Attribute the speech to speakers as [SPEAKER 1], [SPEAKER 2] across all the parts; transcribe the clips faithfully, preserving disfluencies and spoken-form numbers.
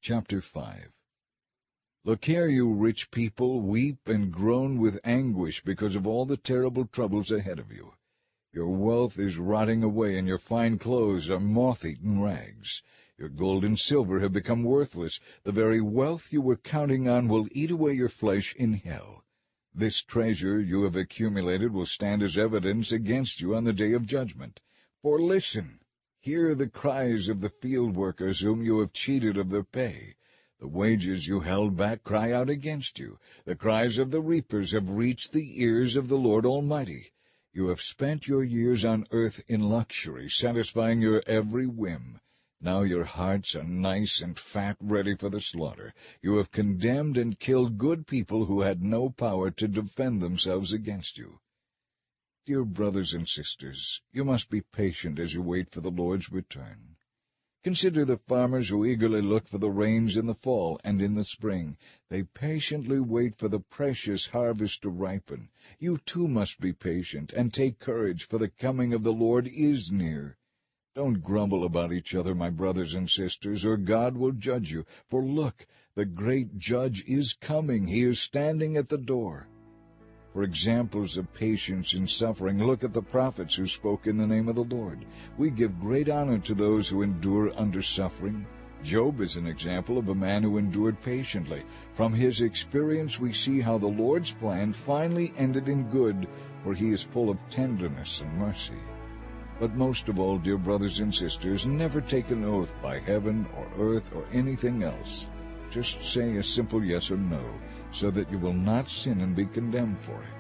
[SPEAKER 1] Chapter five. Look here, you rich people, weep and groan with anguish because of all the terrible troubles ahead of you. Your wealth is rotting away, and your fine clothes are moth-eaten rags. Your gold and silver have become worthless. The very wealth you were counting on will eat away your flesh in hell. This treasure you have accumulated will stand as evidence against you on the day of judgment. For listen, hear the cries of the field workers whom you have cheated of their pay. The wages you held back cry out against you. The cries of the reapers have reached the ears of the Lord Almighty. You have spent your years on earth in luxury, satisfying your every whim. Now your hearts are nice and fat, ready for the slaughter. You have condemned and killed good people who had no power to defend themselves against you. Dear brothers and sisters, you must be patient as you wait for the Lord's return. Consider the farmers who eagerly look for the rains in the fall and in the spring. They patiently wait for the precious harvest to ripen. You too must be patient and take courage, for the coming of the Lord is near. Don't grumble about each other, my brothers and sisters, or God will judge you. For look, the great judge is coming. He is standing at the door. For examples of patience in suffering, look at the prophets who spoke in the name of the Lord. We give great honor to those who endure under suffering. Job is an example of a man who endured patiently. From his experience we see how the Lord's plan finally ended in good, for he is full of tenderness and mercy. But most of all, dear brothers and sisters, never take an oath by heaven or earth or anything else. Just say a simple yes or no, so that you will not sin and be condemned for it.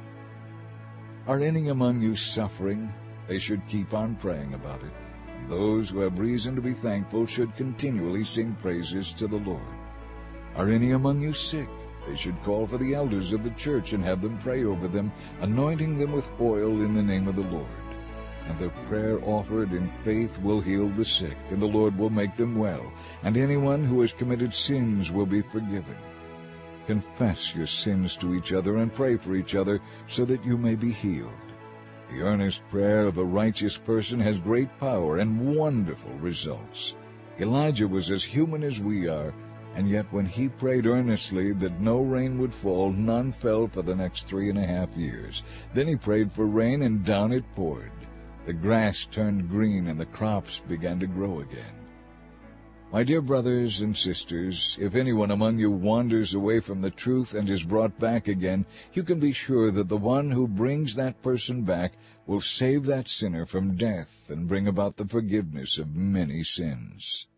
[SPEAKER 1] Are any among you suffering? They should keep on praying about it. And those who have reason to be thankful should continually sing praises to the Lord. Are any among you sick? They should call for the elders of the church and have them pray over them, anointing them with oil in the name of the Lord. And the prayer offered in faith will heal the sick, and the Lord will make them well, and anyone who has committed sins will be forgiven. Confess your sins to each other and pray for each other so that you may be healed. The earnest prayer of a righteous person has great power and wonderful results. Elijah was as human as we are, and yet when he prayed earnestly that no rain would fall, none fell for the next three and a half years. Then he prayed for rain, and down it poured. The grass turned green, and the crops began to grow again. My dear brothers and sisters, if anyone among you wanders away from the truth and is brought back again, you can be sure that the one who brings that person back will save that sinner from death and bring about the forgiveness of many sins.